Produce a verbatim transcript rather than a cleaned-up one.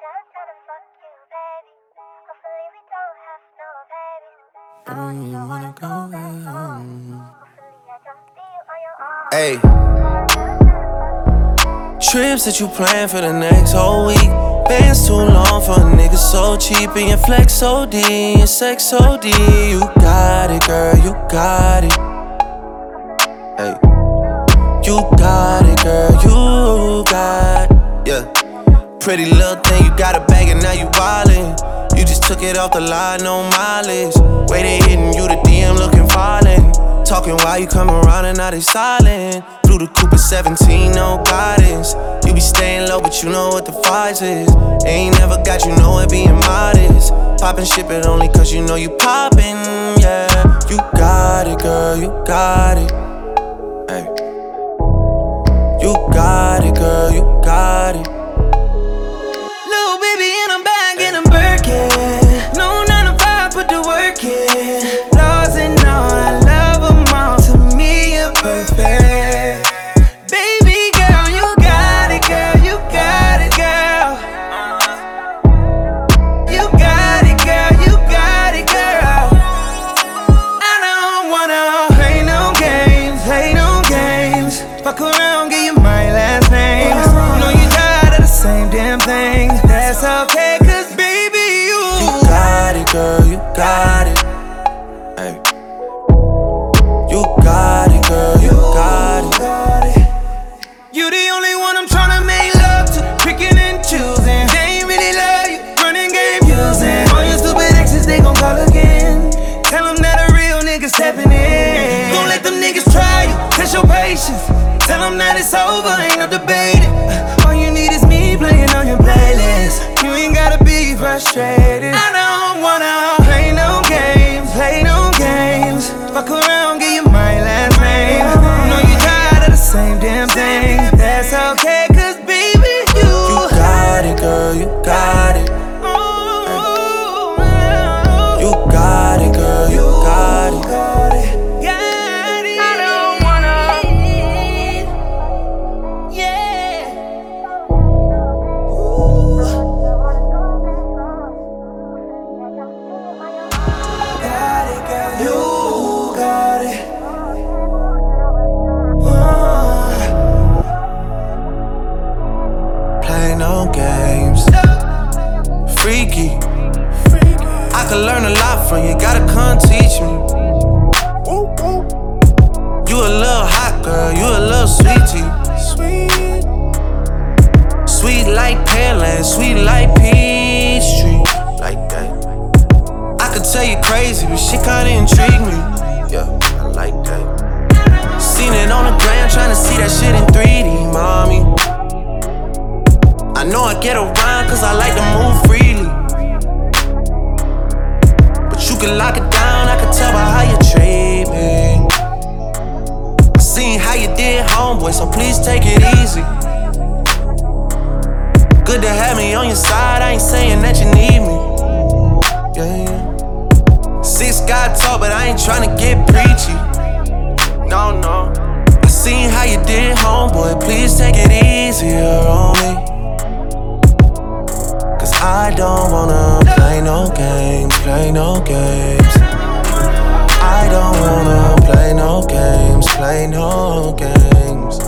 Hey, trips that you plan for the next whole week. Bands too long for a nigga so cheap. And your flex O D, and your sex O D. You got it, girl, you got it. Hey, you got it, girl, you got it. Yeah, pretty little thing, you got a bag and now you wildin'. You just took it off the line, no mileage. Way they hitting you, the D M looking violent. Talking while you come around and now they silent. Blew the coupe at seventeen, no guidance. You be staying low, but you know what the price is. Ain't never got you know it being modest. Poppin' ship it only cause you know you poppin', yeah. You got it, girl, you got it. Hey. You got it, girl, you got it. Little baby in a bag and I'm Birkin. No nine to five, put the work in. Laws and all, I love them all. To me, you're perfect. Baby girl, you got it, girl, you got it, girl. You got it, girl, you got it, girl. I don't wanna play no games, play no games. Fuck around, give you my last name. You know you tired of the same damn thing. That's okay, cause baby, you You got it, girl, you got it. Hey. You got it, girl, you got it. You the only one I'm tryna make love to. Picking and choosing. They ain't really love you, running game using. All your stupid exes, they gon' call again. Tell them that a real nigga stepping in. Gon' let them niggas try you, test your patience. Tell them that it's over, ain't no debating. All you need is me playing on your playlist. You ain't gotta be frustrated. I don't wanna play no games, play no games. Fuck around, give you my last name. You know you tired of the same damn thing. That's okay, cause baby, you You got it, girl, you got it. You got it, girl, you got it. got it. I don't wanna, yeah. Got it, girl, you got it. Play no games. Freaky. I could learn a lot from you, gotta come teach me. You a little hot girl, you a little sweetie. Sweet. Sweet like Pearland, sweet like Peachtree. Like that. I could tell you crazy, but shit kinda intrigue me. Yeah, I like that. Seen it on the gram, tryna see that shit in three D, mommy. I know I get around cause I like to move freely. But you can lock it down, I can tell by how you treat me. I seen how you did, homeboy, so please take it easy. Good to have me on your side, I ain't saying that you need me. Yeah, yeah. Six God talk, but I ain't tryna get preachy. No, no. I seen how you did, homeboy, please take it easier on me. Cause I don't wanna play no games, play no games. I don't wanna play no games, play no games.